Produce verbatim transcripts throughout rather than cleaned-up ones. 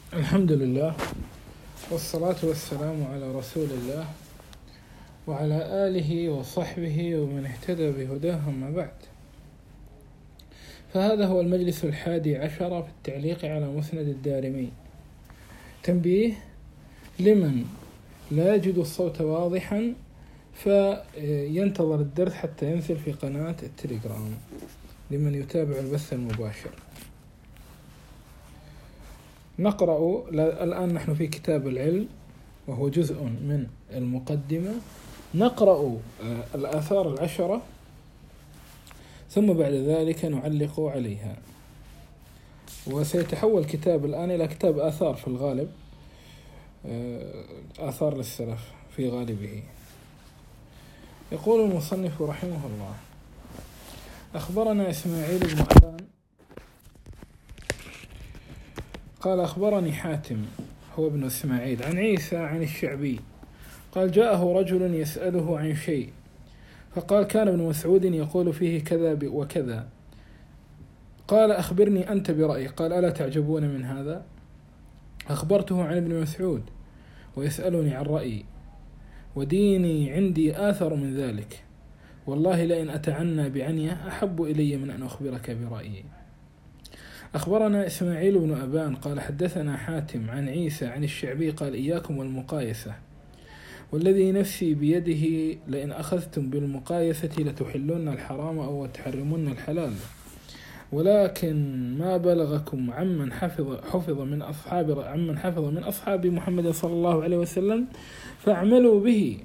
الحمد لله والصلاة والسلام على رسول الله وعلى آله وصحبه ومن اهتدى بهداه، أما بعد. فهذا هو المجلس الحادي عشر في التعليق على مسند الدارمي. تنبيه لمن لا يجد الصوت واضحا فينتظر الدرس حتى ينزل في قناة التليجرام لمن يتابع البث المباشر. نقرأ الآن، نحن في كتاب العلم وهو جزء من المقدمة. نقرأ الآثار العشرة ثم بعد ذلك نعلق عليها، وسيتحول كتاب الآن إلى كتاب آثار في الغالب، آثار للسلف في غالبه. يقول المصنف رحمه الله: أخبرنا إسماعيل بن أبان قال أخبرني حاتم هو ابن إسماعيل عن عيسى عن الشعبي قال: جاءه رجل يسأله عن شيء فقال: كان ابن مسعود يقول فيه كذا وكذا. قال: أخبرني أنت برأيك. قال: ألا تعجبون من هذا؟ أخبرته عن ابن مسعود ويسألني عن رأيي، وديني عندي آثر من ذلك، والله لئن أتعنى بعنية أحب إلي من أن أخبرك برأيي. أخبرنا إسماعيل بن أبان قال: حدثنا حاتم عن عيسى عن الشعبي قال: إياكم والمقايسة، والذي نفسي بيده لئن أخذتم بالمقايسة لتحلون الحرام أو تحرمون الحلال، ولكن ما بلغكم عمن حفظ حفظ من أصحاب عمن حفظ من أصحاب محمد صلى الله عليه وسلم فاعملوا به.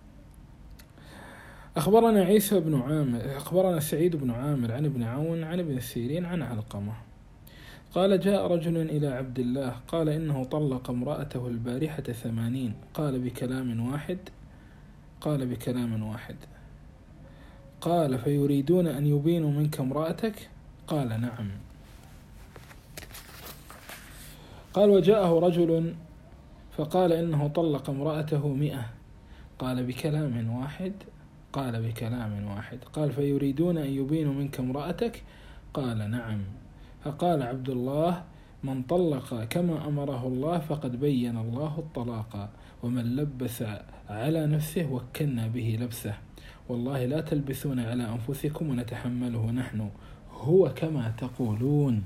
أخبرنا عيسى بن عامر أخبرنا سعيد بن عامر عن ابن عون عن ابن سيرين عن علقمة قال: جاء رجل إلى عبد الله قال: إنه طلق امرأته البارحة ثمانين. قال: بكلام واحد؟ قال: بكلام واحد. قال: فيريدون أن يبينوا منك امرأتك؟ قال: نعم. قال: وجاءه رجل فقال: إنه طلق امرأته مئة. قال: بكلام واحد؟ قال: بكلام واحد. قال: فيريدون أن يبينوا منك امرأتك؟ قال: نعم. فقال عبد الله: من طلق كما أمره الله فقد بين الله الطلاق، ومن لبس على نفسه وكلنا به لبسه، والله لا تلبسون على أنفسكم ونتحمله نحن، هو كما تقولون.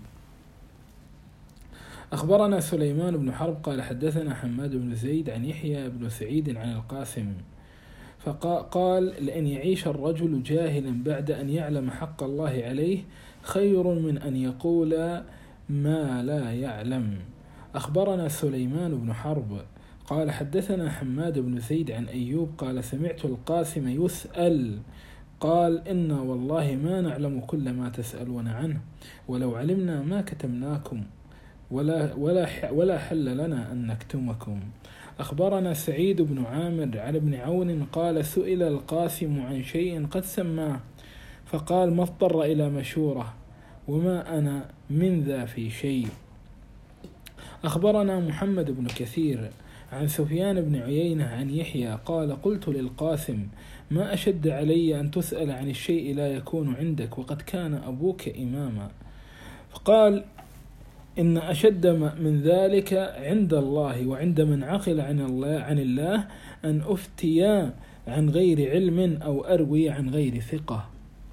أخبرنا سليمان بن حرب قال: حدثنا حماد بن زيد عن يحيى بن سعيد عن القاسم فقال: لأن يعيش الرجل جاهلا بعد أن يعلم حق الله عليه خير من أن يقول ما لا يعلم. أخبرنا سليمان بن حرب قال: حدثنا حماد بن زيد عن أيوب قال: سمعت القاسم يسأل قال: إنا والله ما نعلم كل ما تسألون عنه، ولو علمنا ما كتمناكم، ولا, ولا, ولا حل لنا أن نكتمكم. أخبرنا سعيد بن عامر عن ابن عون قال: سئل القاسم عن شيء قد سماه فقال: ما اضطر إلى مشورة، وما أنا من ذا في شيء. أخبرنا محمد بن كثير عن سفيان بن عيينة عن يحيى قال: قلت للقاسم: ما أشد علي أن تسأل عن الشيء لا يكون عندك وقد كان أبوك إماما. فقال: إن أشد من ذلك عند الله وعند من عقل عن الله, عن الله أن أفتي عن غير علم أو أروي عن غير ثقة.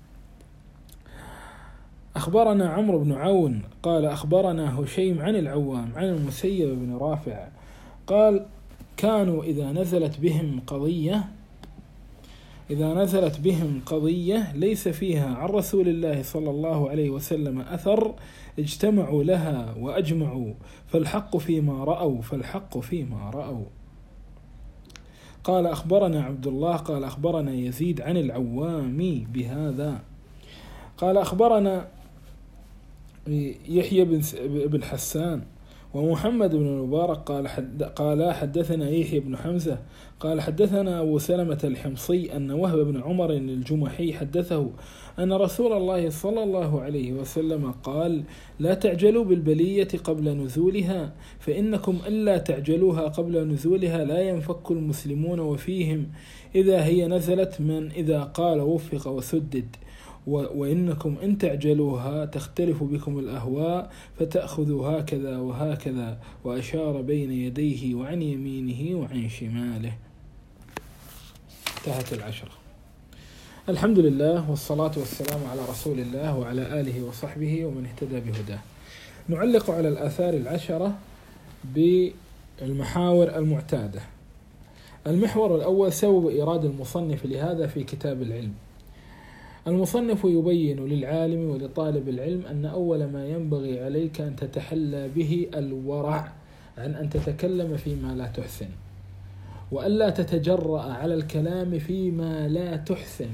أخبرنا عمرو بن عون قال: أخبرنا هشيم عن العوام عن المسيب بن رافع قال: كانوا إذا نزلت بهم قضية إذا نزلت بهم قضية ليس فيها عن رسول الله صلى الله عليه وسلم أثر اجتمعوا لها وأجمعوا، فالحق فيما رأوا فالحق فيما رأوا. قال: أخبرنا عبد الله قال: أخبرنا يزيد عن العوام بهذا. قال: أخبرنا يحيى بن حسان ومحمد بن المبارك قال حد قال حدثنا يحيى بن حمزة قال: حدثنا أبو سلمة الحمصي أن وهب بن عمر الجمحي حدثه أن رسول الله صلى الله عليه وسلم قال: لا تعجلوا بالبلية قبل نزولها، فإنكم ألا تعجلوها قبل نزولها لا ينفك المسلمون وفيهم إذا هي نزلت من إذا قال وفق وسدد، وإنكم إن تعجلوها تختلف بكم الأهواء فتأخذوا هكذا وهكذا، وأشار بين يديه وعن يمينه وعن شماله. انتهت العشرة. الحمد لله والصلاة والسلام على رسول الله وعلى آله وصحبه ومن اهتدى بهداه. نعلق على الآثار العشرة بالمحاور المعتادة. المحور الأول سبب إيراد المصنف لهذا في كتاب العلم. المصنف يبين للعالم ولطالب العلم أن أول ما ينبغي عليك أن تتحلى به الورع عن أن تتكلم فيما لا تحسن، وألا تتجرأ على الكلام فيما لا تحسن،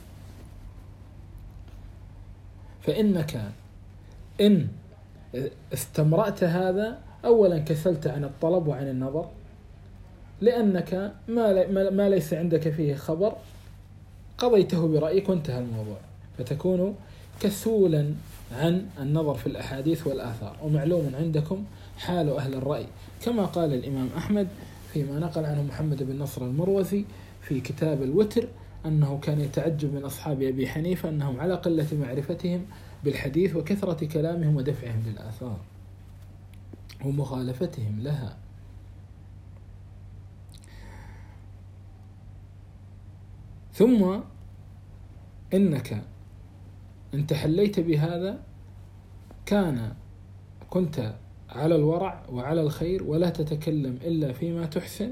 فإنك إن استمرأت هذا أولا كسلت عن الطلب وعن النظر، لأنك ما, ما ليس عندك فيه خبر قضيته برأيك وانتهى الموضوع، فتكون كسولا عن النظر في الأحاديث والآثار. ومعلوم عندكم حال أهل الرأي، كما قال الإمام أحمد فيما نقل عنه محمد بن نصر المروزي في كتاب الوتر أنه كان يتعجب من أصحاب أبي حنيفة أنهم على قلة معرفتهم بالحديث وكثرة كلامهم ودفعهم للآثار ومخالفتهم لها. ثم إنك إن تحليت بهذا كان كنت على الورع وعلى الخير، ولا تتكلم إلا فيما تحسن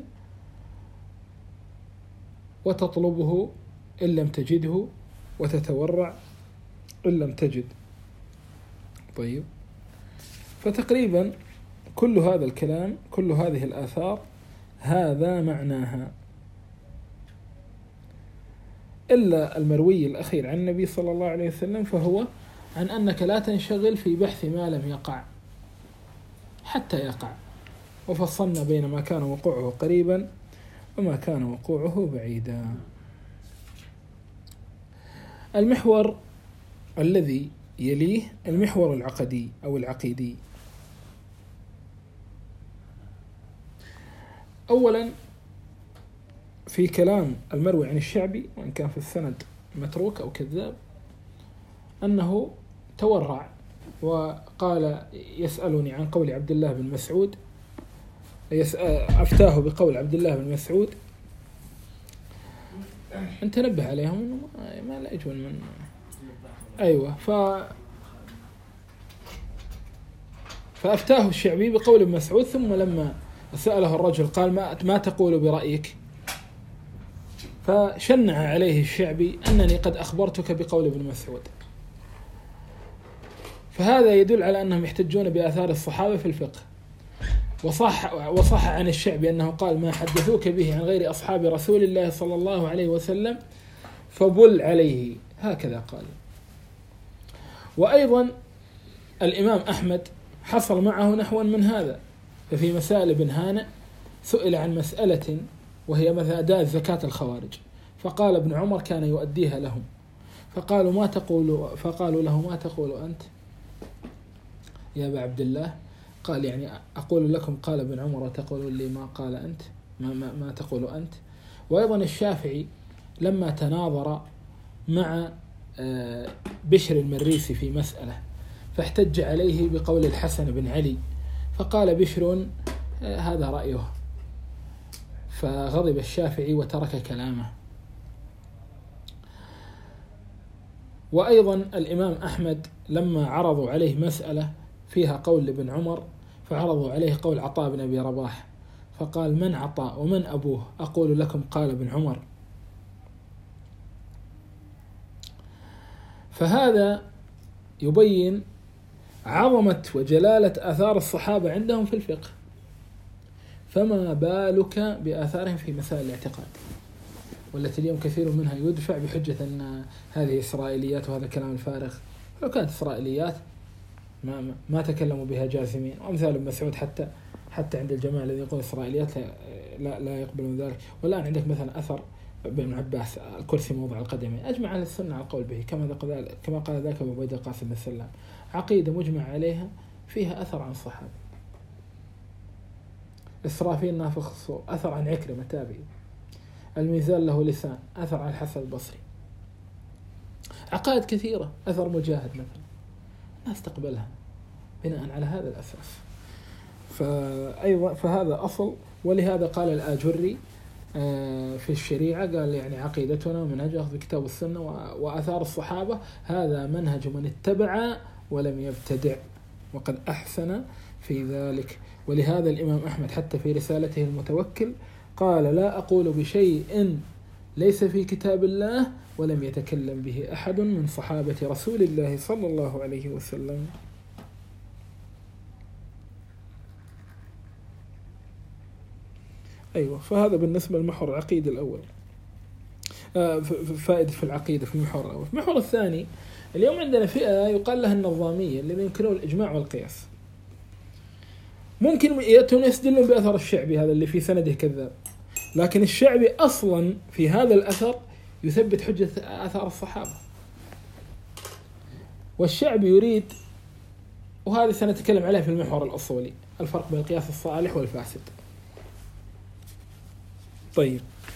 وتطلبه إن لم تجده، وتتورع إن لم تجد. طيب، فتقريبا كل هذا الكلام، كل هذه الآثار هذا معناها، إلا المروي الأخير عن النبي صلى الله عليه وسلم فهو عن أنك لا تنشغل في بحث ما لم يقع حتى يقع، وفصلنا بين ما كان وقوعه قريبا وما كان وقوعه بعيدا. المحور الذي يليه المحور العقدي أو العقيدي. أولا في كلام المروي عن الشعبي، وإن كان في السند متروك أو كذاب، أنه تورع وقال يسألني عن قول عبد الله بن مسعود، أفتاه بقول عبد الله بن مسعود. أنت نبه عليهم إنه ما لا أجول من أيوة ف فأفتاه الشعبي بقول ابن مسعود، ثم لما سأله الرجل قال ما ما تقول برأيك؟ فشنع عليه الشعبي أنني قد أخبرتك بقول ابن مسعود. فهذا يدل على أنهم يحتجون بآثار الصحابة في الفقه. وصح, وصح عن الشعبي أنه قال ما حدثوك به عن غير أصحاب رسول الله صلى الله عليه وسلم فبل عليه، هكذا قال. وأيضا الإمام أحمد حصل معه نحو من هذا، ففي مسائل بن هانئ سئل عن مسألة وهي مثل أداء زكاة الخوارج، فقال ابن عمر كان يؤديها لهم، فقالوا ما تقول فقالوا له ما تقول أنت يا أبا عبد الله؟ قال يعني أقول لكم قال ابن عمر وتقولون لي ما قال أنت، ما, ما, ما تقول أنت. وأيضا الشافعي لما تناظر مع بشر المريسي في مسألة فاحتج عليه بقول الحسن بن علي، فقال بشر هذا رأيه، فغضب الشافعي وترك كلامه. وأيضا الإمام أحمد لما عرضوا عليه مسألة فيها قول ابن عمر فعرضوا عليه قول عطاء بن أبي رباح، فقال من عطاء ومن أبوه؟ أقول لكم قال ابن عمر. فهذا يبين عظمة وجلالة آثار الصحابة عندهم في الفقه، فما بالك بآثارهم في مسائل الاعتقاد، والتي اليوم كثير منها يدفع بحجة أن هذه إسرائيليات وهذا كلام الفارغ. لو كانت إسرائيليات ما ما تكلموا بها جازمين. وأمثال ابن مسعود حتى حتى عند الجماعة الذين يقولون إسرائيليات لا لا, لا يقبلون ذلك. والآن عندك مثلا أثر ابن عباس الكرسي موضع القدمين، أجمع أهل السنة على القول به، كما كما قال ذاك أبو عبيدة القاسم بن سلام، عقيدة مجمع عليها فيها أثر عن الصحابة. إسرافيل نافخ الصور أثر عن عكرمة تابعي. الميزان له لسان أثر عن الحسن البصري. عقائد كثيرة، أثر مجاهد مثلا الناس تقبلها بناء على هذا الأساس. فأيضا فهذا أصل. ولهذا قال الآجري في الشريعة، قال يعني عقيدتنا منهجها في كتاب السنة وآثار الصحابة، هذا منهج من اتبع ولم يبتدع وقد أحسن في ذلك. ولهذا الإمام أحمد حتى في رسالته المتوكل قال: لا أقول بشيء ليس في كتاب الله ولم يتكلم به أحد من صحابة رسول الله صلى الله عليه وسلم. أيوة، فهذا بالنسبة للمحور العقيدة الأول، فائدة في العقيدة في المحور الأول. في المحور الثاني، اليوم عندنا فئة يقال لها النظامية الذين ينكرون الإجماع والقياس. ممكن يأتون يستدلون بأثر الشعبي هذا اللي في سنده كذاب، لكن الشعبي أصلا في هذا الأثر يثبت حجة آثار الصحابة، والشعبي يريد، وهذا سنتكلم عليه في المحور الأصولي، الفرق بين القياس الصالح والفاسد. طيب،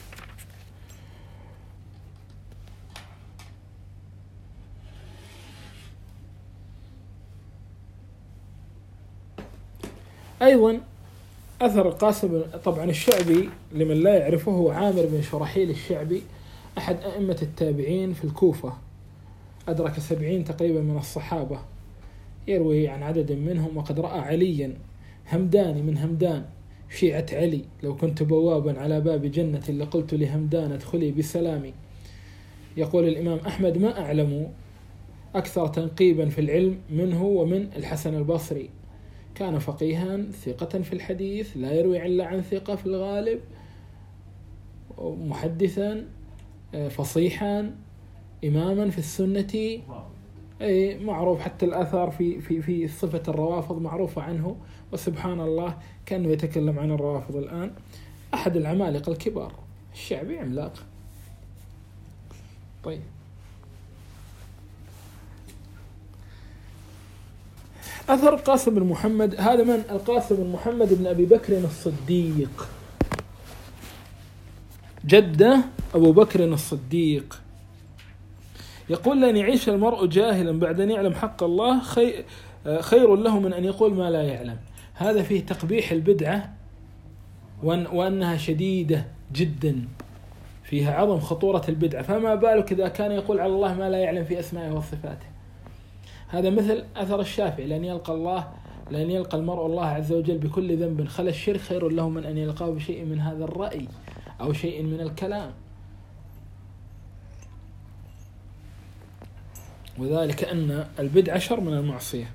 أيضا أثر القاسم. طبعا الشعبي لمن لا يعرفه هو عامر بن شرحيل الشعبي، أحد أئمة التابعين في الكوفة، أدرك سبعين تقريبا من الصحابة، يروي عن عدد منهم. وقد رأى عليا همداني من همدان شيعة علي: لو كنت بوابا على باب جنة لقلت لهمدان ادخلي بسلامي. يقول الإمام أحمد: ما أعلم أكثر تنقيبا في العلم منه ومن الحسن البصري، كان فقيها ثقة في الحديث، لا يروي إلا عن ثقة في الغالب، محدثا فصيحا، إماما في السنة، أي معروف. حتى الآثار في في في صفة الروافض معروفة عنه، وسبحان الله كانوا يتكلم عن الروافض الآن. أحد العمالقة الكبار، الشعبي عملاق. طيب، أثر القاسم بن محمد. هذا من القاسم بن محمد بن أبي بكر الصديق، جده أبو بكر الصديق. يقول: لأن يعيش المرء جاهلا بعد أن يعلم حق الله خير له من أن يقول ما لا يعلم. هذا فيه تقبيح البدعة وأنها شديدة جدا، فيها عظم خطورة البدعة، فما بالك إذا كان يقول على الله ما لا يعلم في أسمائه وصفاته. هذا مثل أثر الشافعي: لأن يلقى الله لأن يلقى المرء الله عز وجل بكل ذنب خلا الشرك خير له من أن يلقاه بشيء من هذا الرأي أو شيء من الكلام. وذلك أن البدعة شر من المعصية.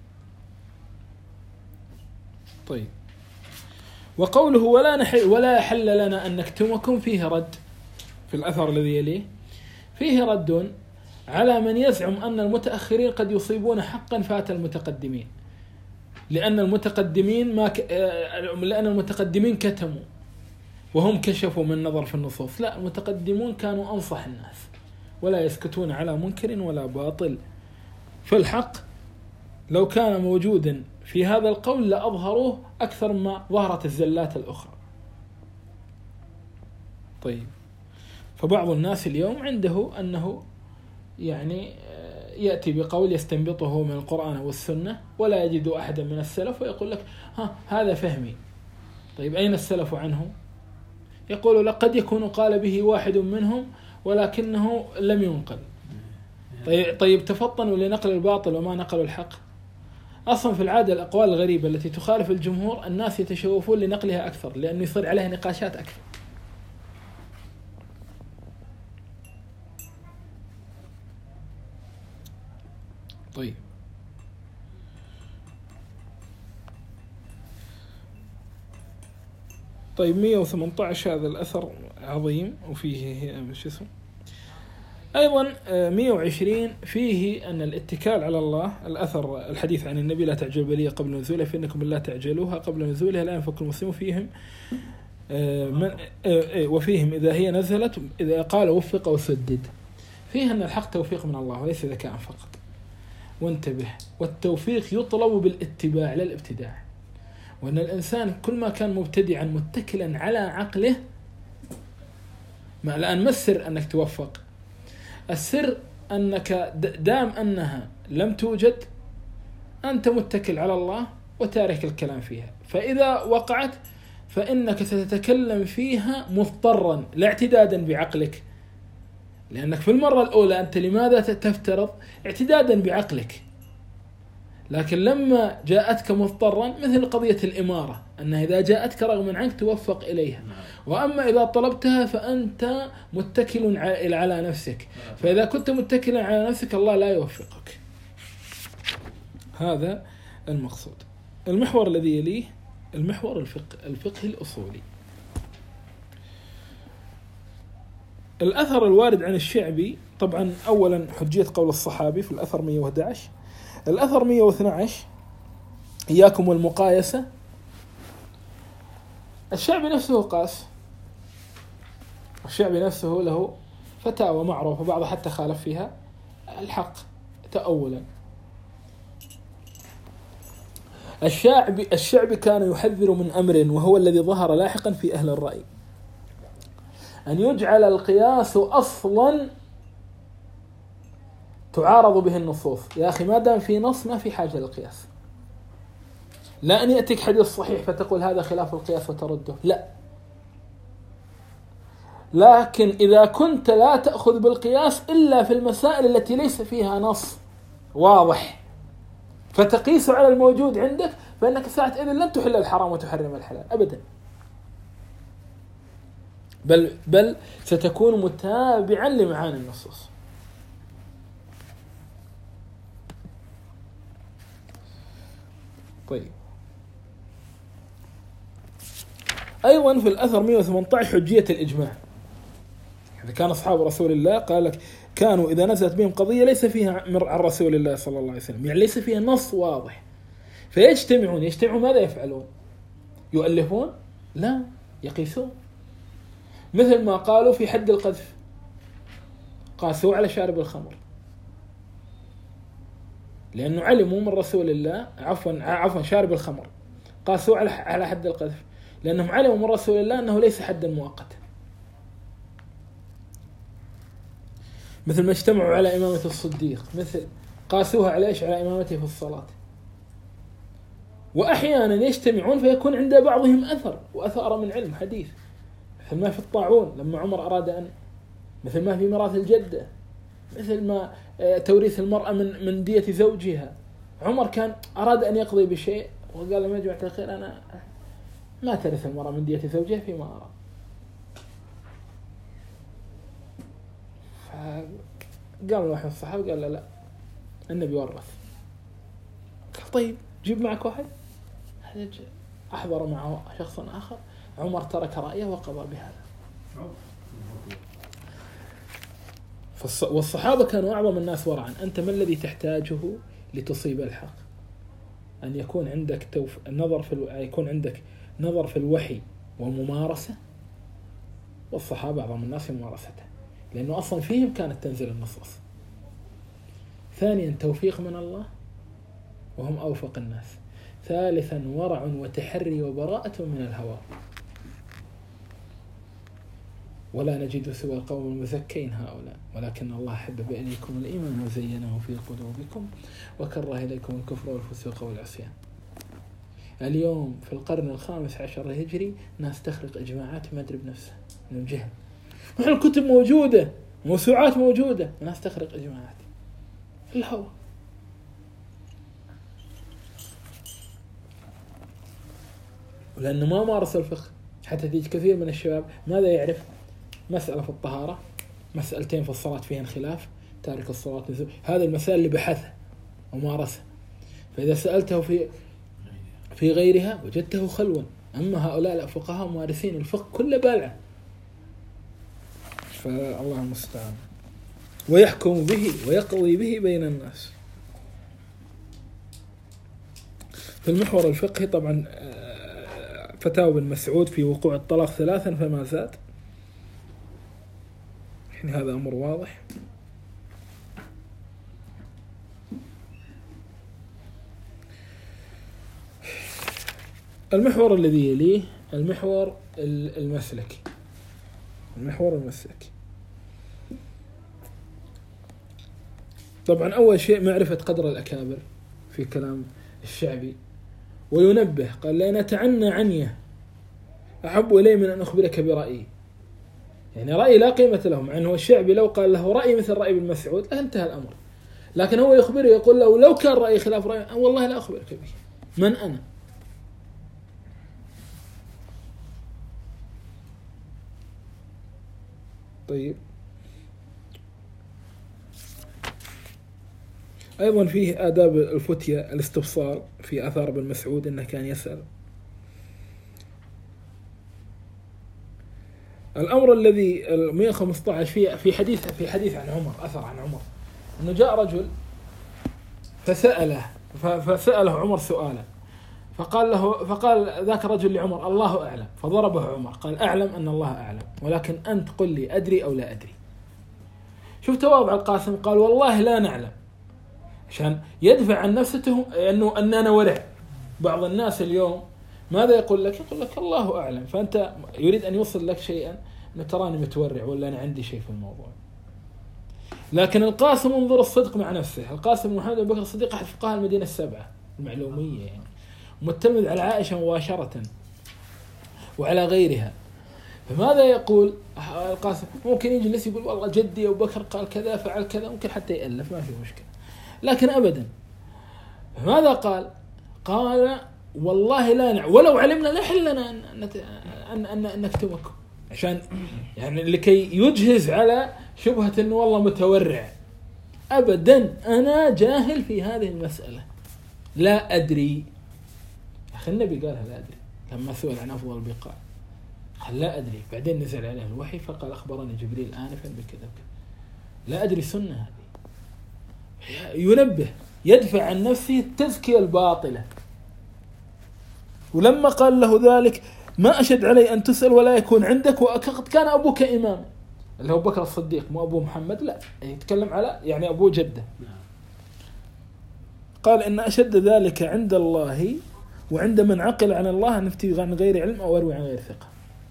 طيب، وقوله ولا نحل ولا حل لنا أن نكتمكم فيه رد، في الأثر الذي يليه فيه رد على من يزعم أن المتأخرين قد يصيبون حقا فات المتقدمين، لأن المتقدمين ما ك... لأن المتقدمين كتموا وهم كشفوا من نظر في النصوص. لا، المتقدمون كانوا أنصح الناس ولا يسكتون على منكر ولا باطل. فالحق لو كان موجودا في هذا القول لأظهروه أكثر ما ظهرت الزلات الأخرى. طيب، فبعض الناس اليوم عنده أنه يعني يأتي بقول يستنبطه من القرآن والسنة ولا يجد أحدا من السلف ويقول لك ها هذا فهمي. طيب، أين السلف عنه؟ يقول لقد يكون قال به واحد منهم ولكنه لم ينقل. طيب, طيب تفطنوا لنقل الباطل وما نقلوا الحق. أصلا في العادة الأقوال الغريبة التي تخالف الجمهور الناس يتشوفون لنقلها أكثر، لأنه يصير عليها نقاشات أكثر. طيب، طيب مئة وثمانية عشر هذا الأثر عظيم وفيه شو اسمه. أيضا مئة وعشرين فيه أن الاتكال على الله، الأثر الحديث عن النبي: لا تعجل بلية قبل نزولها فإنكم لا تعجلوها قبل نزولها لا ينفك المسلم فيهم من وفيهم إذا هي نزلت إذا قال وفق وسدد. فيه أن الحق توفيق من الله وليس ذكاء فقط. وانتبه، والتوفيق يطلب بالاتباع لا الابتداع، وأن الإنسان كل ما كان مبتدعا متكلا على عقله. ما الآن ما السر أنك توفق؟ السر أنك دام أنها لم توجد أنت متكل على الله وتارك الكلام فيها، فإذا وقعت فإنك ستتكلم فيها مضطرا لا اعتدادا بعقلك، لأنك في المرة الأولى أنت لماذا تفترض اعتدادا بعقلك، لكن لما جاءتك مضطرا مثل قضية الإمارة أنها إذا جاءتك رغما عنك توفق إليها، وأما إذا طلبتها فأنت متكل على نفسك، فإذا كنت متكلا على نفسك الله لا يوفقك. هذا المقصود. المحور الذي يليه المحور الفقه الفقه الأصولي. الأثر الوارد عن الشعبي، طبعا أولا حجية قول الصحابي في الأثر مئة وأحد عشر. الأثر مئة واثني عشر إياكم والمقايسة. الشعبي نفسه قاس، الشعبي نفسه له فتاوى معروفة بعض حتى خالف فيها الحق تأولا. الشعبي الشعبي كان يحذر من أمر وهو الذي ظهر لاحقا في أهل الرأي، أن يجعل القياس أصلا تعارض به النصوص. يا أخي ما دام في نص ما في حاجة للقياس، لا أن يأتيك حديث صحيح فتقول هذا خلاف القياس وترده، لا. لكن إذا كنت لا تأخذ بالقياس إلا في المسائل التي ليس فيها نص واضح فتقيس على الموجود عندك، فإنك ساعة إذن لن تحل الحرام وتحرم الحلال أبدا، بل بل ستكون متابعا لمعاني النصوص. طيب، أيضا في الأثر مئة وثمانية عشر حجية الإجماع. إذا كان أصحاب رسول الله قال لك كانوا إذا نزلت بهم قضية ليس فيها عن رسول الله صلى الله عليه وسلم، يعني ليس فيها نص واضح، فيجتمعون يجتمعون ماذا يفعلون؟ يؤلفون؟ لا، يقيسون. مثل ما قالوا في حد القذف، قاسوا على شارب الخمر، لأنه علموا من رسول الله عفوا عفوا شارب الخمر، قاسوا على على حد القذف لأنهم علموا من رسول الله أنه ليس حدا مؤقتا. مثل ما اجتمعوا على إمامة الصديق، مثل قاسوها على إيش؟ على إمامته في الصلاة. وأحيانا يجتمعون فيكون عند بعضهم أثر وأثار من علم حديث، مثل ما في الطاعون لما عمر أراد أن، مثل ما في ميراث الجدة، مثل ما توريث المرأة من من دية زوجها. عمر كان أراد أن يقضي بشيء وقال لما جمعت الخير أنا ما ترث المرأة من دية زوجها فيما أرى. فقام واحد من الصحابة قال لا لا النبي ورث. قال طيب جيب معك واحد. أحضر معه شخص آخر، عمر ترك رأيه وقضى بهذا. والصحابة كانوا أعظم الناس ورعا. أنت ما الذي تحتاجه لتصيب الحق؟ أن يكون عندك توف... النظر في ال... يكون عندك نظر في الوحي وممارسة، والصحابة أعظم الناس في ممارسته، لأنه أصلا فيهم كانت تنزل النصوص. ثانيا توفيق من الله وهم أوفق الناس. ثالثا ورع وتحري وبراءة من الهوى. ولا نجد سوى القوم المزكين هؤلاء، ولكن الله حبب إليكم الإيمان وزينه في قلوبكم وكره إليكم الكفر والفسوق والعصيان. اليوم في القرن الخامس عشر الهجري ناس تخلق إجماعات ما أدري بنفسها من الجهل. نحن الكتب موجودة، موسوعات موجودة، ناس تخلق إجماعات في الهوى. ولأنه ما مارس الفقه. حتى تيجي كثير من الشباب ماذا يعرف؟ مسألة في الطهارة، مسألتين في الصلاة فيها خلاف، تارك الصلاة نزول، هذه المسائل اللي بحثها ومارسها. فإذا سألته في في غيرها وجدته خلوا. أما هؤلاء الفقهاء مارسين الفقه كل بالعة، فالله المستعان. ويحكم به ويقضي به بين الناس. في المحور الفقهي طبعا فتاوى بن مسعود في وقوع الطلاق ثلاثا فما زاد، يعني هذا أمر واضح. المحور الذي يليه المحور المسلكي. المحور المسلكي طبعا أول شيء معرفة قدر الأكابر في كلام الشعبي، وينبه قال لأن أتعنى عنيه أحب إلي من أن أخبرك برأيي. يعني رأي لا قيمة له، مع أنه الشعبي لو قال له رأي مثل رأي ابن مسعود انتهى الأمر، لكن هو يخبره يقول له لو كان رأي خلاف رأي والله لا أخبرك به، من أنا؟ طيب أيضا فيه آداب الفتية الاستفسار في آثار ابن مسعود أنه كان يسأل. الأمر الذي مئة وخمسة عشر في في حديث في حديث عن عمر، أثر عن عمر أنه جاء رجل فسأله فسأله عمر سؤالا، فقال له فقال ذاك الرجل لعمر الله أعلم، فضربه عمر قال أعلم أن الله أعلم، ولكن أنت قل لي أدري أو لا أدري. شوف تواضع القاسم، قال والله لا نعلم، عشان يدفع عن نفسه أنه أننا ورع. بعض الناس اليوم ماذا يقول لك؟ يقول لك الله أعلم، فأنت يريد أن يوصل لك شيئا أنه تراني متورع ولا أنا عندي شيء في الموضوع. لكن القاسم انظر الصدق مع نفسه. القاسم محمد بن بكر الصديق أحد فقهاء المدينة السبعة المعلومية، يعني متلمذ على عائشة مباشرة وعلى غيرها. فماذا يقول القاسم؟ ممكن يجلس يقول والله جدي أبو بكر قال كذا فعل كذا، ممكن حتى يألف ما في مشكلة، لكن أبدا. فماذا قال؟ قال والله لا نعلم، ولو علمنا لا يحل لنا أن, أن, أن, أن نكتمكم، عشان يعني لكي يجهز على شبهة أنه والله متورع. أبدا أنا جاهل في هذه المسألة لا أدري. أخي النبي قالها لا أدري لما سئل عن أفضل البقاع، قال لا أدري، بعدين نزل عليه الوحي فقال أخبرني جبريل آنفا بكذا. لا أدري سنة هذه. ينبه، يدفع عن نفسه التزكية الباطلة. ولما قال له ذلك ما أشد علي أن تسأل ولا يكون عندك، وقد كان أبوك إمام، اللي هو بكر الصديق، مو أبو محمد، لا يتكلم على يعني أبو جده. قال إن أشد ذلك عند الله وعند من عقل عن الله أن أفتي عن غير علم أو أروي عن غير ثقة.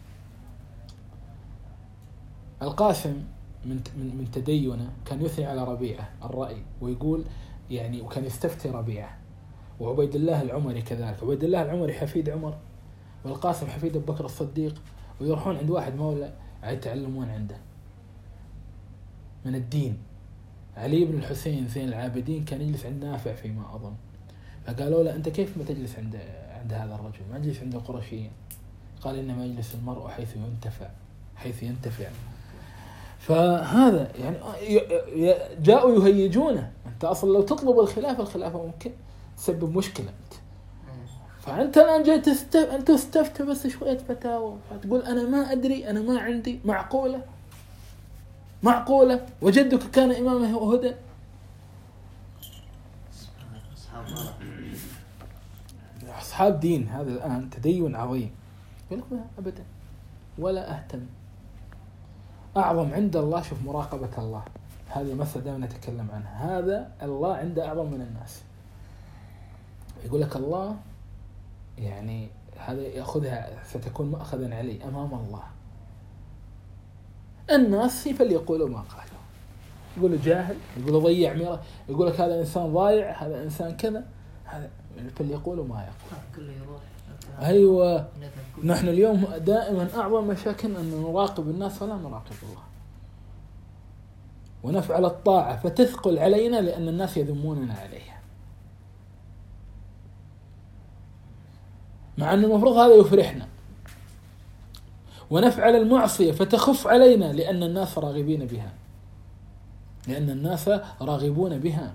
القاسم من من تدينه كان يثني على ربيعة الرأي ويقول يعني، وكان يستفتي ربيعة، وعبيد الله العمري كذلك. عبيد الله العمري حفيد عمر، والقاسم حفيد أبو بكر الصديق، ويروحون عند واحد مولى يتعلمون عنده من الدين. علي بن الحسين زين العابدين كان يجلس عند نافع فيما أظن، فقالوا له أنت كيف ما تجلس عند عند هذا الرجل، ما تجلس عند القرشيين؟ قال إنما يجلس المرء حيث ينتفع حيث ينتفع. فهذا يعني جاءوا يهيجونه. أنت أصلا لو تطلب الخلافة الخلافة ممكن تسبب مشكلة أنت. فأنت الآن جاي تستف أنت استفتى بس شوية فتاوى، فتقول أنا ما أدري، أنا ما عندي. معقولة معقولة وجدك كان إمامه هدى. أصحاب دين، هذا الآن تدين عظيم. يقول لك أبدا ولا أهتم. أعظم عند الله، شوف مراقبة الله، هذه مسألة دائما نتكلم عنها. هذا الله عنده أعظم من الناس. يقول لك الله يعني هذا يأخذها ستكون مأخذا عليه أمام الله. الناس فليقولوا ما قالوا، يقولوا جاهل، يقولوا ضيع ميرة، يقول لك هذا إنسان ضايع، هذا إنسان كذا، هذا فليقولوا ما يقول. أيوة، نحن اليوم دائما أعظم مشاكل أن نراقب الناس ولا نراقب الله، ونفعل الطاعة فتثقل علينا لأن الناس يذموننا عليها، مع أن المفروض هذا يفرحنا. ونفعل المعصية فتخف علينا لأن الناس راغبين بها، لأن الناس راغبون بها.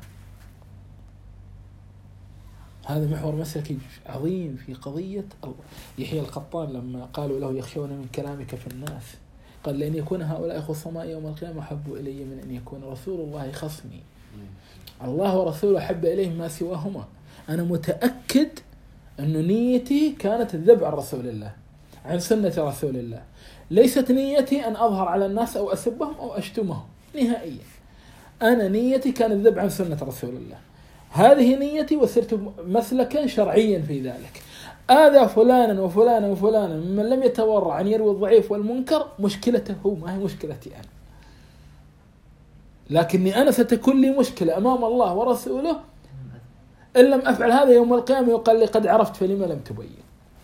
هذا محور مسلكي عظيم في قضية يحيى القطان لما قالوا له يخشون من كلامك في الناس، قال لأن يكون هؤلاء خصماء يوم القيامة أحب إلي من أن يكون رسول الله خصمي. الله ورسوله أحب إليه ما سواهما. أنا متأكد أن نيتي كانت الذب عن رسول الله، عن سنة رسول الله، ليست نيتي أن أظهر على الناس أو أسبهم أو أشتمهم نهائيا. أنا نيتي كان الذب عن سنة رسول الله، هذه نيتي، وسرت مسلكا شرعيا في ذلك. آذى فلانا وفلانا وفلانا ممن لم يتورع عن يروي الضعيف والمنكر، مشكلته هو، ما هي مشكلتي أنا. لكني أنا ستكون لي مشكلة أمام الله ورسوله إن لم أفعل هذا يوم القيامة، يقال لي قد عرفت فلما لم تبين.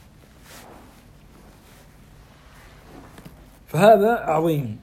فهذا عظيم.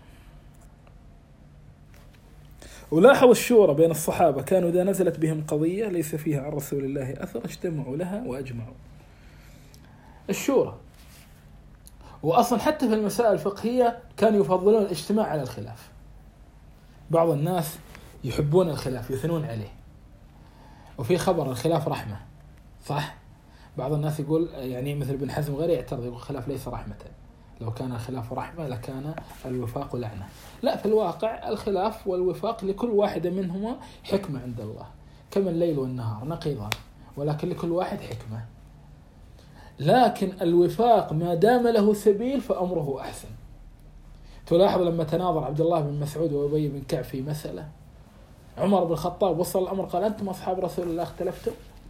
ولاحظ الشورى بين الصحابة، كانوا إذا نزلت بهم قضية ليس فيها عن رسول الله أثر اجتمعوا لها وأجمعوا. الشورى. وأصلا حتى في المسائل الفقهية كانوا يفضلون الاجتماع على الخلاف. بعض الناس يحبون الخلاف يثنون عليه، وفي خبر الخلاف رحمة، صح؟ بعض الناس يقول يعني مثل ابن حزم غير يعترض، يقول الخلاف ليس رحمة، لو كان الخلاف رحمة لكان الوفاق لعنة. لا، في الواقع الخلاف والوفاق لكل واحدة منهما حكمة عند الله، كما الليل والنهار نقيضان، ولكن لكل واحد حكمة. لكن الوفاق ما دام له سبيل فأمره أحسن. تلاحظ لما تناظر عبد الله بن مسعود وأبي بن كعب في مسألة، عمر بن الخطاب وصل الأمر قال أنتم أصحاب رسول الله اختلفتم،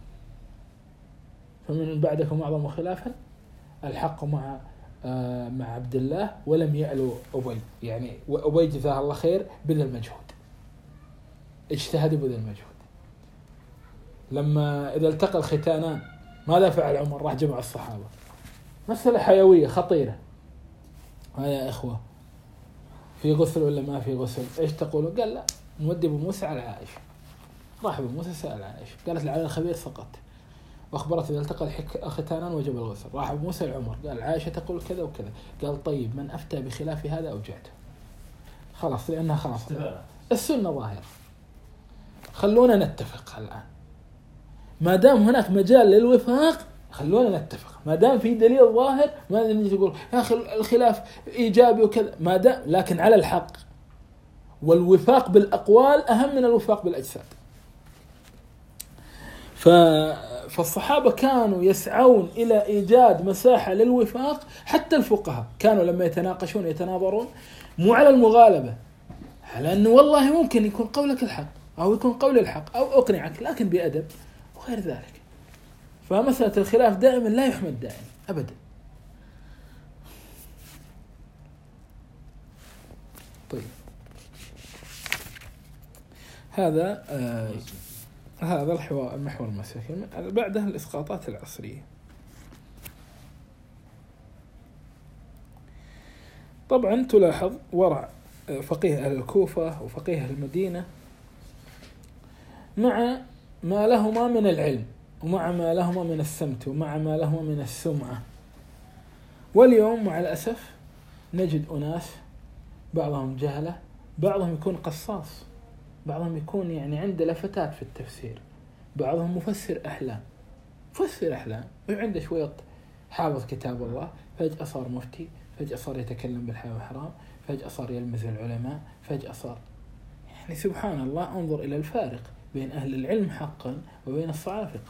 فمن بعدكم أعظم خلافا، الحق مع مع عبد الله ولم يعلو أبي، يعني أبي جزاه الله خير بذل مجهود، اجتهد بذل مجهود. لما إذا التقى الختانان ماذا فعل عمر؟ راح جمع الصحابة، مسألة حيوية خطيرة، ها يا إخوة في غسل ولا ما في غسل؟ إيش تقولوا؟ قال لا، نودي أبو موسى على عائشة. راح أبو موسى سأل عائشة، قالت لعلي الخبير سقط، وأخبرت إذا التقى الختانان وجب الغسل. راح أبو موسى لعمر قال عائشة تقول كذا وكذا، قال طيب من أفتى بخلاف هذا أوجعته. خلاص، لأنها خلاص السنة ظاهرة، خلونا نتفق الآن، ما دام هناك مجال للوفاق خلونا نتفق، ما دام في دليل ظاهر ما نجي تقول يا أخي الخلاف إيجابي وكذا، ما دام لكن على الحق. والوفاق بالأقوال أهم من الوفاق بالأجساد. ف فالصحابة كانوا يسعون إلى إيجاد مساحة للوفاق، حتى الفقهاء كانوا لما يتناقشون يتناظرون مو على المغالبة، على أنه والله ممكن يكون قولك الحق أو يكون قول الحق أو أقنعك، لكن بأدب وغير ذلك. فمسألة الخلاف دائما لا يحمد دائما أبدا. طيب هذا آه هذا الحوار المحور المسلكي. بعده الإسقاطات العصرية. طبعا تلاحظ ورع فقيه أهل الكوفة وفقيه أهل المدينة مع ما لهما من العلم ومع ما لهما من السمت ومع ما لهما من السمعة. واليوم مع الأسف نجد أناس بعضهم جهلة، بعضهم يكون قصاص، بعضهم يكون يعني عنده لفتات في التفسير، بعضهم مفسر أحلام مفسر أحلام وعنده شوية حافظ كتاب الله، فجأة صار مفتي، فجأة صار يتكلم بالحلال والحرام، فجأة صار يلمز العلماء، فجأة صار يعني سبحان الله. انظر إلى الفارق بين أهل العلم حقا وبين الصعافقة.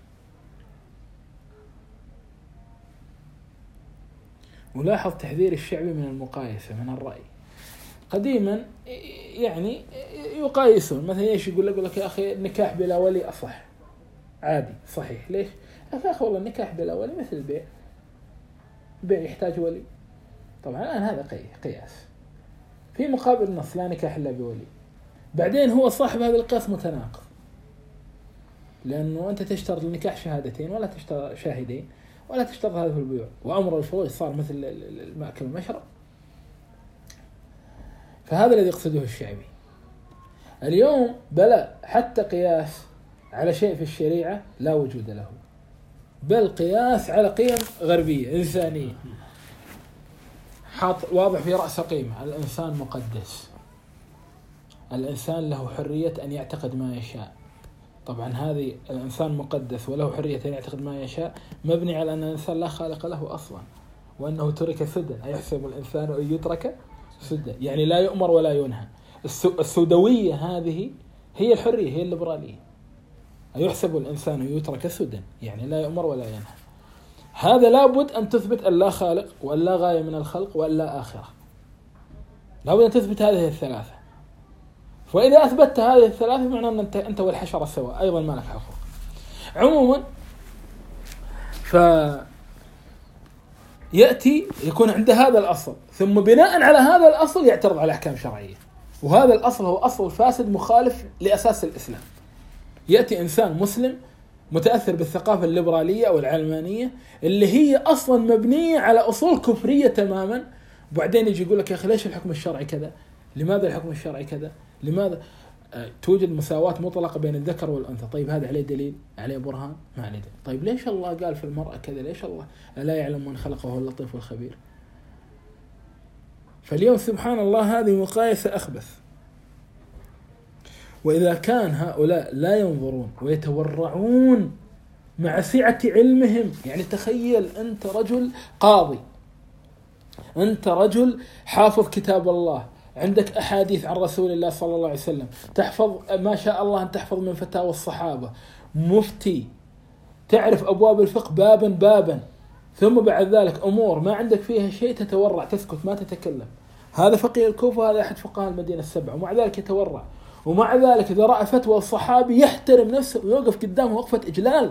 ولاحظ تحذير الشعبي من المقايسة من الرأي. قديما يعني يقايسون، مثلا ايش يقول لك؟ يقول لك يا اخي النكاح بلا ولي اصح، عادي صحيح. ليش يا اخي؟ والله النكاح بلا ولي مثل البيع، البيع يحتاج ولي. طبعا الان هذا قياس في مقابل النص لا نكاح الا بولي. بعدين هو صاحب هذا القياس متناقض، لانه انت تشترط النكاح شهادتين ولا تشترط شاهدين ولا تشترط هذا في البيوع، وامر الفروج صار مثل المأكل والمشرب. فهذا الذي يقصده الشعبي. اليوم بلا حتى قياس على شيء في الشريعة لا وجود له، بل قياس على قيم غربية إنسانية، حاط واضح في رأس قيمة: الإنسان مقدس، الإنسان له حرية أن يعتقد ما يشاء. طبعا هذه الإنسان مقدس وله حرية أن يعتقد ما يشاء مبني على أن الإنسان لا خالق له أصلا، وأنه ترك سدى. أيحسب الإنسان أن يترك سدى؟ يعني لا يؤمر ولا ينهى. السودوية هذه هي الحرية، هي الليبرالية. أيحسب الإنسان أن يترك سدى، يعني لا يؤمر ولا ينهى. هذا لابد أن تثبت أن لا خالق وأن لا غاية من الخلق وأن لا آخرة، لابد أن تثبت هذه الثلاثة. وإذا أثبتت هذه الثلاثة معناه أن أنت, أنت والحشرة سواء، أيضا ما لك حقوق. عموما فيأتي يكون عند هذا الأصل، ثم بناء على هذا الأصل يعترض على أحكام شرعية. وهذا الأصل هو أصل فاسد مخالف لأساس الإسلام. يأتي إنسان مسلم متأثر بالثقافة الليبرالية أو العلمانية اللي هي أصلا مبنية على أصول كفرية تماما، وبعدين يجي يقول لك يا أخي ليش الحكم الشرعي كذا؟ لماذا الحكم الشرعي كذا؟ لماذا آه توجد مساواة مطلقة بين الذكر والأنثى؟ طيب هذا عليه دليل؟ عليه برهان؟ ما عليه دليل. طيب ليش الله قال في المرأة كذا؟ ليش الله لا يعلم من خلقه وهو اللطيف الخبير؟ فاليوم سبحان الله هذه مقايسة أخبث. وإذا كان هؤلاء لا ينظرون ويتورعون مع سعة علمهم، يعني تخيل أنت رجل قاضي، أنت رجل حافظ كتاب الله، عندك أحاديث عن رسول الله صلى الله عليه وسلم، تحفظ ما شاء الله أن تحفظ من فتاوى الصحابة، مفتي، تعرف أبواب الفقه بابا بابا، ثم بعد ذلك أمور ما عندك فيها شيء تتورع تسكت ما تتكلم. هذا فقيه الكوفة، هذا أحد فقهاء المدينة السبعة، ومع ذلك يتورع، ومع ذلك إذا رأى فتوى الصحابي يحترم نفسه ويوقف قدامه وقفة إجلال.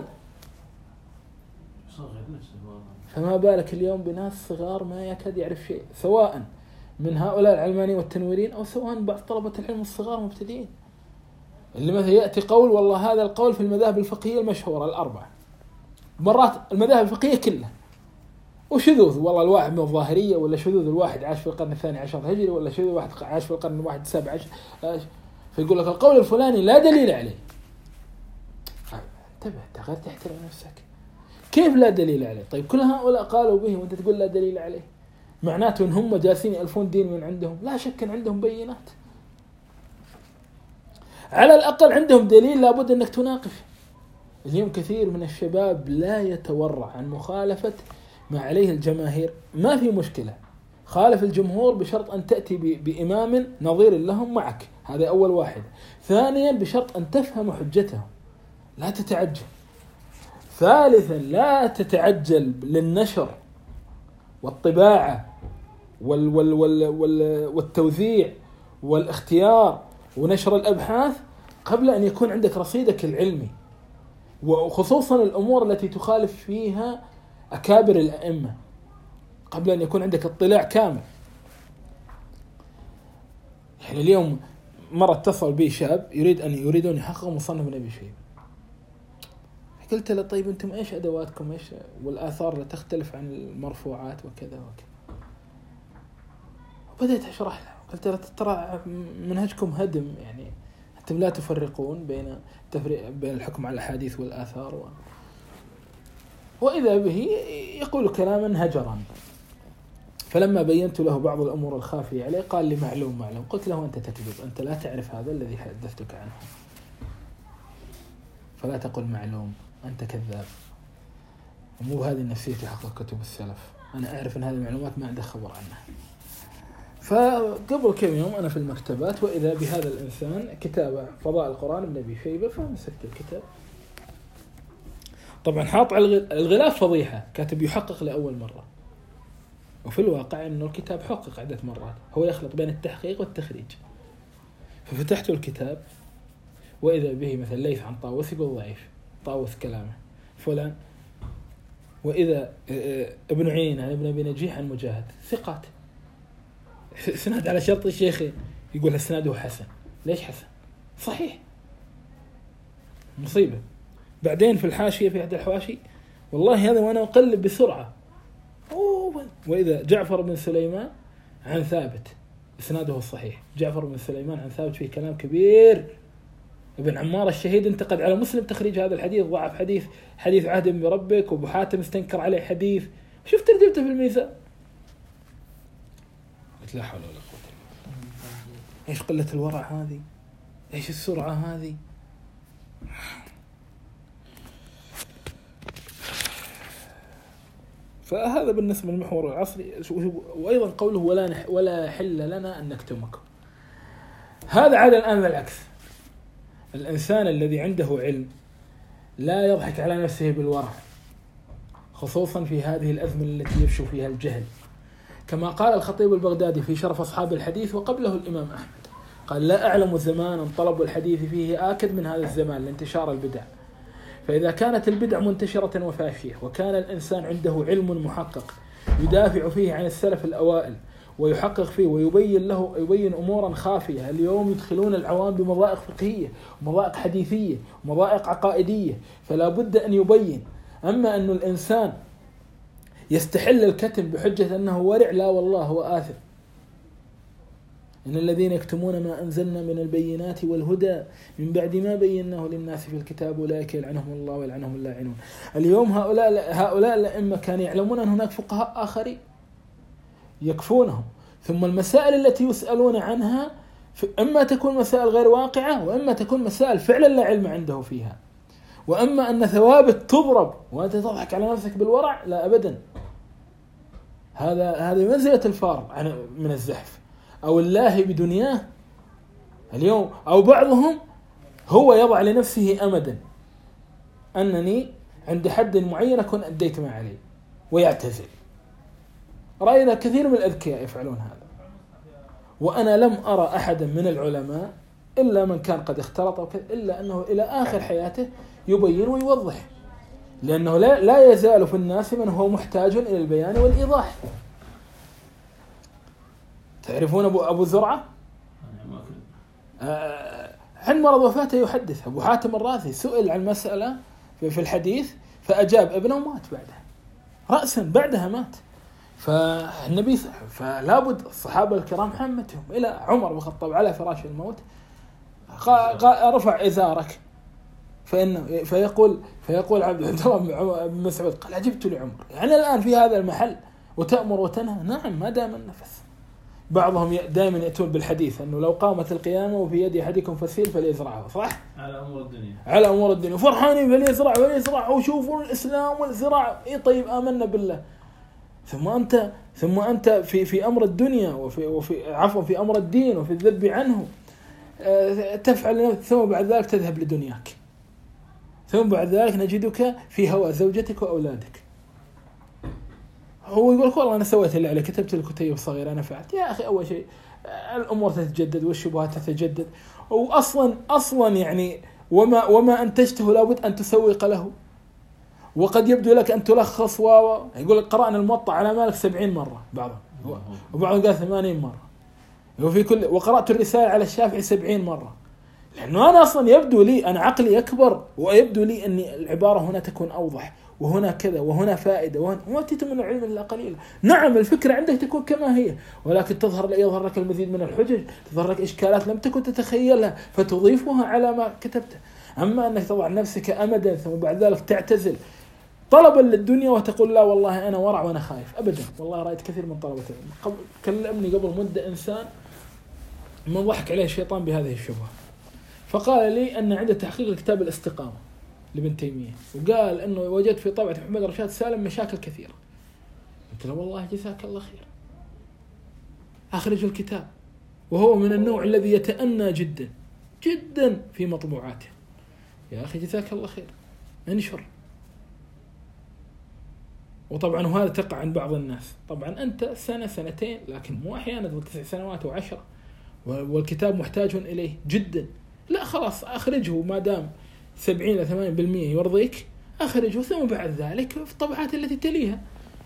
فما بالك اليوم بناس صغار ما يكاد يعرف شيء، سواء من هؤلاء العلمانيين والتنويرين أو سواء بعض طلبة العلم الصغار مبتدئين، اللي مثلا يأتي قول والله هذا القول في المذاهب الفقهية المشهورة الأربعة، مرات المذاهب الفقهية كلها، وشذوذ والله الواحد من الظاهرية، ولا شذوذ الواحد عاش في القرن الثاني عشر هجري، ولا شذوذ الواحد عاش في القرن الواحد السابع عشر، فيقول لك القول الفلاني لا دليل عليه. انتبه تغير تحترم نفسك. كيف لا دليل عليه؟ طيب كل هؤلاء قالوا به وانت تقول لا دليل عليه، معناته ان هم جالسين يألفون دين من عندهم؟ لا شك ان عندهم بينات، على الأقل عندهم دليل لابد انك تناقش. اليوم كثير من الشباب لا يتورع عن مخالفة ما عليه الجماهير. ما في مشكلة، خالف الجمهور بشرط أن تأتي بإمام نظير لهم معك، هذا أول واحد. ثانيا بشرط أن تفهم حجتهم، لا تتعجل. ثالثا لا تتعجل للنشر والطباعة وال وال وال وال والتوزيع والاختيار ونشر الأبحاث قبل أن يكون عندك رصيدك العلمي، وخصوصا الأمور التي تخالف فيها أكابر الأئمة، قبل أن يكون عندك اطلاع كامل. يعني اليوم مرة اتصل بي شاب يريد أن يريدون يحققوا مصنف ابن أبي شيبة، قلت له طيب أنتم إيش أدواتكم إيش والآثار اللي تختلف عن المرفوعات وكذا وكذا، وبدأت أشرح له، قلت له ترى منهجكم هدم، يعني أنتم لا تفرقون بين تفريق بين الحكم على الأحاديث والآثار و... وإذا به يقول كلاما هجرا. فلما بينت له بعض الأمور الخافية عليه قال لي معلوم معلوم. قلت له أنت تكذب، أنت لا تعرف هذا الذي حدثتك عنه، فلا تقل معلوم، أنت كذاب. ومو هذه النفسية في حق كتب السلف، أنا أعرف أن هذه المعلومات ما عندك خبر عنها. فقبل كم يوم أنا في المكتبات وإذا بهذا الإنسان كتابة فضاء القرآن ابن أبي شيبة، فمسكت الكتاب، طبعا حاط على الغلاف فضيحة كاتب يحقق لأول مرة، وفي الواقع أنه الكتاب حقق عدة مرات، هو يخلط بين التحقيق والتخريج. ففتحت الكتاب وإذا به مثل ليث عن طاووس يقول ضعيف، طاووس كلامه فلان، وإذا ابن عين عن ابن أبي نجيح عن مجاهد ثقات، سند على شرط الشيخين، يقول السناد هو حسن. ليش حسن؟ صحيح، مصيبة. بعدين في الحاشية في أحد الحواشي والله هذا وأنا أقلب بسرعة، أوه وإذا جعفر بن سليمان عن ثابت إسناده الصحيح، جعفر بن سليمان عن ثابت فيه كلام كبير. ابن عمار الشهيد انتقد على مسلم تخريج هذا الحديث، ضعف حديث حديث عهد بربك، وابو حاتم استنكر عليه حديث. شوف ترجمته في الميزان. قلت لا حول ولا قوة إلا بالله، ايش قلة الورع هذه، ايش السرعة هذه. فهذا بالنسبة للمحور العصري. وأيضا قوله ولا ولا حل لنا أن نكتمكم، هذا عاد الآن بالعكس. الإنسان الذي عنده علم لا يضحك على نفسه بالورع، خصوصا في هذه الأزمنة التي يفشو فيها الجهل. كما قال الخطيب البغدادي في شرف أصحاب الحديث وقبله الإمام أحمد، قال لا أعلم زمانا طلب الحديث فيه آكد من هذا الزمان لانتشار البدع. فإذا كانت البدع منتشرة وفاشية وكان الإنسان عنده علم محقق يدافع فيه عن السلف الأوائل ويحقق فيه ويبين له يبين أمورا خافية. اليوم يدخلون العوام بمضائق فقهية ومضائق حديثية ومضائق عقائدية، فلا بد أن يبين. أما أن الإنسان يستحل الكتم بحجة أنه ورع، لا والله هو آثم. إن الذين يكتمون ما أنزلنا من البينات والهدى من بعد ما بيناه للناس في الكتاب أولئك يلعنهم الله ويلعنهم اللاعنون. اليوم هؤلاء هؤلاء الأئمة كانوا يعلمون أن هناك فقهاء آخرين يكفونهم، ثم المسائل التي يسألون عنها إما تكون مسائل غير واقعة، وإما تكون مسائل فعلا لا علم عنده فيها. وأما أن ثوابت تضرب وأنت تضحك على نفسك بالورع، لا أبدا. هذا هذه منزلة الفار من الزحف أو اللاهي بدنياه اليوم. أو بعضهم هو يضع لنفسه أمدا أنني عند حد معين أكون أديت ما علي ويعتزل. رأينا كثير من الأذكياء يفعلون هذا، وأنا لم أرى أحدا من العلماء إلا من كان قد اختلط أو كذا إلا أنه إلى آخر حياته يبين ويوضح، لأنه لا, لا يزال في الناس من هو محتاج إلى البيان والإيضاح. تعرفون أبو, أبو زرعة آه عند مرض وفاته يحدث أبو حاتم الرازي سئل عن مسألة في الحديث فأجاب ابنه ومات بعدها رأسا، بعدها مات. فالنبي فلا بد الصحابة الكرام حمتهم إلى عمر بن الخطاب على فراش الموت، رفع إزارك فإنه فيقول فيقول عبد الله بن مسعود قال عجبت لعمر، يعني الآن في هذا المحل وتأمر وتنهى؟ نعم ما دام النفس. بعضهم دائما يأتون بالحديث أنه لو قامت القيامة وفي يد أحدكم فسيل فليزرعه، صح؟ على أمور الدنيا على أمور الدنيا فرحانين فليزرع فليزرع وشوفوا الإسلام والزراعة. إيه طيب آمنا بالله، ثم أنت ثم أنت في في أمر الدنيا وفي وفي عفوا في أمر الدين وفي الذب عنه تفعل، ثم بعد ذلك تذهب لدنياك، ثم بعد ذلك نجدك في هوى زوجتك وأولادك. هو يقول والله أنا سويت اللي علي، كتبت الكتيب الصغيرة أنا فعلت. يا أخي أول شيء الأمور تتجدد والشبهات تتجدد، وأصلا أصلا يعني وما وما أنتجته لابد أن تسوق له، وقد يبدو لك أن تلخص و يقول قرأنا الموطأ على مالك سبعين مرة بعضهم، وبعضهم قال ثمانين مرة، وفي كل وقرأت الرسالة على الشافعي سبعين مرة، لأنه أنا أصلا يبدو لي أنا عقلي يكبر ويبدو لي أن العبارة هنا تكون أوضح وهنا كذا وهنا فائدة وهنا ما تتم من العلم إلا قليلا. نعم الفكرة عندك تكون كما هي، ولكن تظهر يظهر لك المزيد من الحجج، تظهر لك إشكالات لم تكن تتخيلها فتضيفها على ما كتبته. أما أنك تضع نفسك أمدا ثم بعد ذلك تعتزل طلبا للدنيا وتقول لا والله أنا ورع وأنا خايف، أبدا. والله رأيت كثير من طلبة قبل كلمني قبل مدة إنسان من ضحك عليه الشيطان بهذه الشبهة، فقال لي أن عنده تحقيق كتاب الاستقامة لابن تيمية، وقال أنه وجد في طبعة محمد رشاد سالم مشاكل كثيرة. قلت له والله جزاك الله خير، أخرج الكتاب، وهو من النوع الذي يتأنى جدا جدا في مطبوعاته. يا أخي جزاك الله خير، انشر. وطبعا وهذا تقع عند بعض الناس، طبعا أنت سنة سنتين، لكن مو أحيانا تسع سنوات وعشرة، والكتاب محتاج إليه جدا. لا خلاص أخرجه ما دام سبعين إلى ثمانين بالمئة يرضيك، أخرجه، ثم بعد ذلك في الطبعات التي تليها.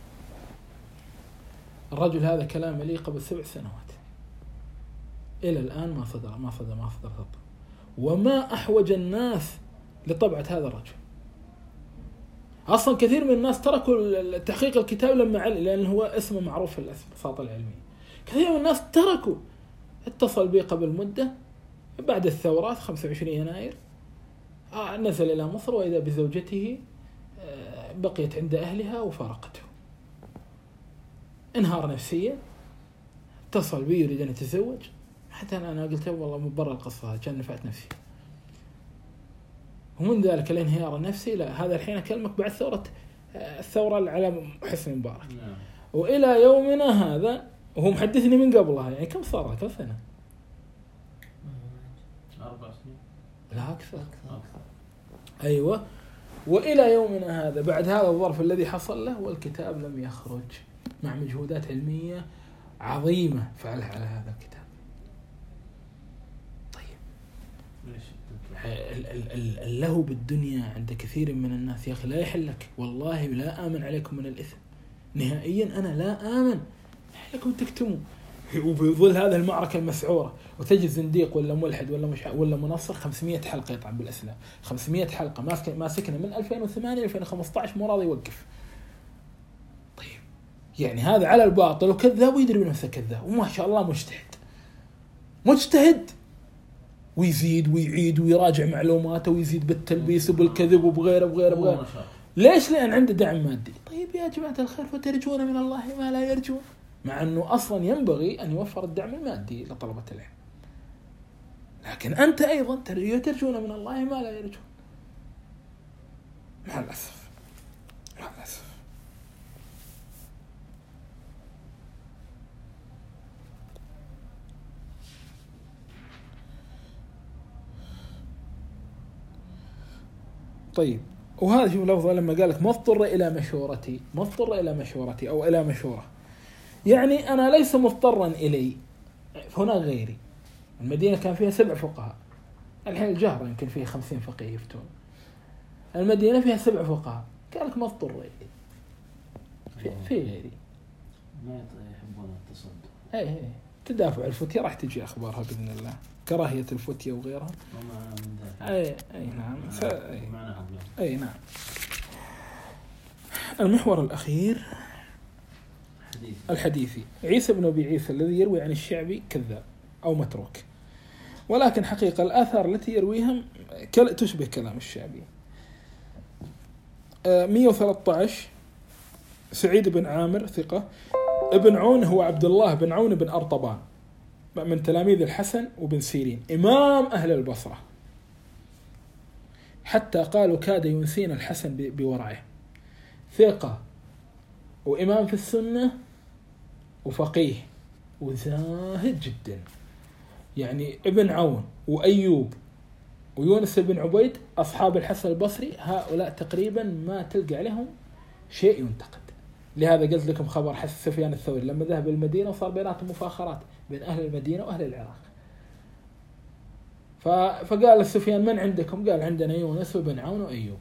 الرجل هذا كلام لي قبل سبع سنوات، إلى الآن ما صدر ما صدر ما صدر خط. وما أحوج الناس لطبعة هذا الرجل. أصلا كثير من الناس تركوا تحقيق الكتاب لما علي، لأنه هو اسمه معروف في البساطة العلمية. كثير من الناس تركوا. اتصل بي قبل مدة بعد الثورات خمسة وعشرين يناير، آه نزل إلى مصر وإذا بزوجته آه بقيت عند أهلها وفارقته، انهار نفسيا، اتصل بي يريد أن يتزوج. حتى أنا قلت والله مبرر القصة كان نفعت نفسي. ومن ذلك الانهيار النفسي لا، هذا الحين أكلمك بعد ثورة الثورة على حسني مبارك، وإلى يومنا هذا وهو محدثني من قبلها. يعني كم صار كم سنة؟ أربع سنين لا أكثر. أكثر أيوة. وإلى يومنا هذا بعد هذا الظرف الذي حصل له والكتاب لم يخرج، مع مجهودات علمية عظيمة فعلها على هذا الكتاب. طيب اللهو بالدنيا عند كثير من الناس يا أخي لا يحلك، والله لا آمن عليكم من الإثم نهائيا. أنا لا آمن لكم تكتموا. وفي ظل هذه المعركة المسعورة وتجد زنديق ولا ملحد ولا مش ولا منصر خمسمية حلقة يطعن بالإسلام، خمسمية حلقة ماسك ماسكنا من ألفين وثمانية ألفين وخمسة عشر مو راضي يوقف. طيب يعني هذا على الباطل وكذاب ويدري بنفسه كذاب، وما شاء الله مجتهد مجتهد ويزيد ويعيد ويراجع معلوماته ويزيد بالتلبيس وبالكذب وبغيره وبغيره وبغيره. ليش؟ لأن عنده دعم مادي. طيب يا جماعة الخير فترجون من الله ما لا يرجون، مع أنه أصلا ينبغي أن يوفر الدعم المادي لطلبة العلم، لكن أنت أيضا ترجون من الله ما لا يرجون. مع الأسف مع الأسف. طيب وهذا شوف لفظه لما قالك مضطر إلى مشورتي، مضطر إلى مشورتي أو إلى مشورة، يعني أنا ليس مضطرا إلي، هنا غيري. المدينة كان فيها سبع فقهاء، الحين الجهرة يمكن فيه خمسين فقيه يفتون، المدينة فيها سبع فقهاء، قالك مضطر إلي في, في غيري. ما يحبون التصدق. أي أي تدافع الفتية راح تجي أخبارها بإذن الله، كراهية الفتية وغيرها. أي أي نعم. أي, أي نعم. المحور الأخير الحديثي، عيسى بن أبي عيسى الذي يروي عن الشعبي كذاب أو متروك، ولكن حقيقة الآثار التي يرويها تشبه كلام الشعبي. مئة وثلاثة عشر سعيد بن عامر ثقة. ابن عون هو عبد الله بن عون بن أرطبان من تلاميذ الحسن وبن سيرين، إمام أهل البصرة، حتى قالوا كاد ينسين الحسن بورعه. ثقة وإمام في السنة وفقيه وزاهد جدا. يعني ابن عون وأيوب ويونس بن عبيد أصحاب الحسن البصري، هؤلاء تقريبا ما تلقى عليهم شيء ينتقد. لهذا قلت لكم خبر حس سفيان الثوري لما ذهب المدينة وصار بيناتهم مفاخرات بين أهل المدينة وأهل العراق، فقال سفيان من عندكم؟ قال عندنا يونس وبن عون وأيوب.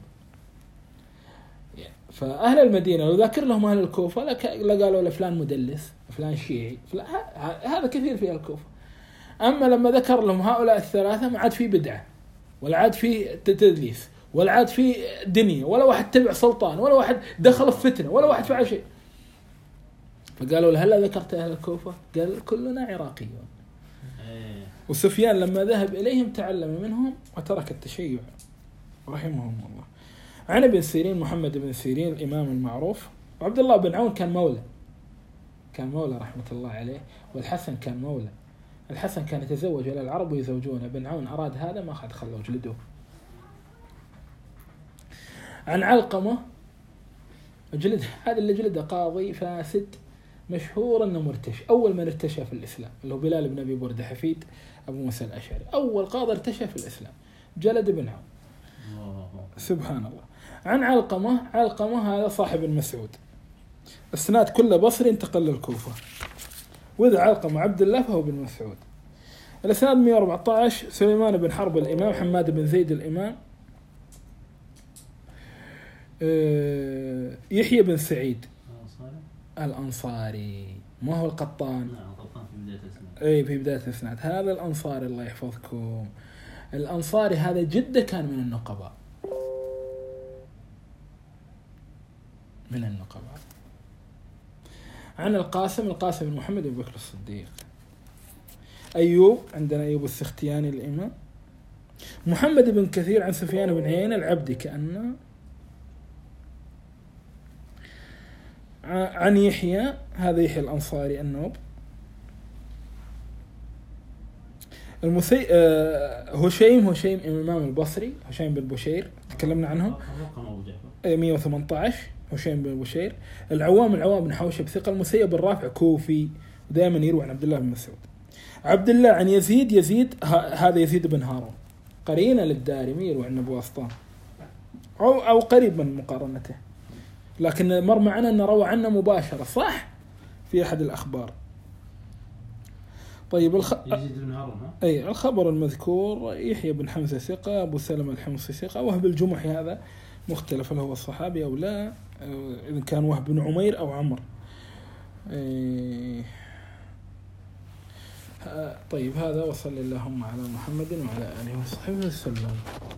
فأهل المدينة لو ذاكر لهم أهل الكوفة لا قالوا لفلان مدلس فلان شيعي فلان، هذا كثير في الكوفة. أما لما ذكر لهم هؤلاء الثلاثة ما عاد في بدعة ولا عاد في تدليس ولا عاد في دنيا ولا واحد تبع سلطان ولا واحد دخل في فتنة ولا واحد فعل شيء. فقالوا له هلا ذكرت أهل الكوفة؟ قال كلنا عراقيون. وسفيان لما ذهب إليهم تعلم منهم وترك التشيع رحمهم الله. عن ابن سيرين محمد بن سيرين الإمام المعروف، وعبد الله بن عون كان مولى، كان مولى رحمة الله عليه، والحسن كان مولى. الحسن كان يتزوج إلى العرب ويزوجونه، بن عون أراد هذا ما أخذ خلوه جلدوه. عن علقمة جلد، هذا اللي جلده قاضي فاسد مشهور أنه مرتشي، أول من ارتشى في الإسلام اللي هو بلال بن أبي بردة حفيد أبو موسى الأشعري، أول قاضي ارتشى في الإسلام جلد بن عون. سبحان الله. عن علقمة، علقمة هذا صاحب المسعود، السناد كله بصري انتقل للكوفة، وإذا علقمة عبد الله فهو بن مسعود. الاسناد مئة وأربعة عشر سليمان بن حرب الإمام، حماد بن زيد الإمام، يحيى بن سعيد الأنصاري، ما هو القطان؟ أي في بداية الإسناد، هذا الأنصاري الله يحفظكم. الأنصاري هذا جدة كان من النقباء، من النقباء. عن القاسم، القاسم بن محمد بن بكر الصديق. أيوب، عندنا أيوب السختياني الإمام. محمد بن كثير عن سفيان بن عيينة العبدي كأنه. عن يحيى، هذا يحيى الأنصاري النوب. المسي... هشيم، هشيم إمام البصري، هشيم بن بشير تكلمنا عنه، مئة وثمانية عشر هشيم بن بشير. العوام، العوام بن حوشب ثقة. المسيب الرافع كوفي، دائما يروي عن عبد الله بن مسعود. عبد الله عن يزيد، يزيد هذا يزيد بن هارون قرينة للدارمي، يروي عن أبو أسطان أو أو قريب من مقارنته، لكن مر معنا أن روى عنه مباشرة صح في أحد الأخبار. طيب الخ... يزيد بن هارون، ها؟ أي الخبر المذكور يحيى بن حمزة ثقة، أبو سلمة الحمصي ثقة. وهب الجمحي هذا مختلف هل هو الصحابي أو لا، إذا كان وهب بن عمير أو عمر. إيه طيب هذا، وصل اللهم على محمد وعلى آله وصحبه وسلم.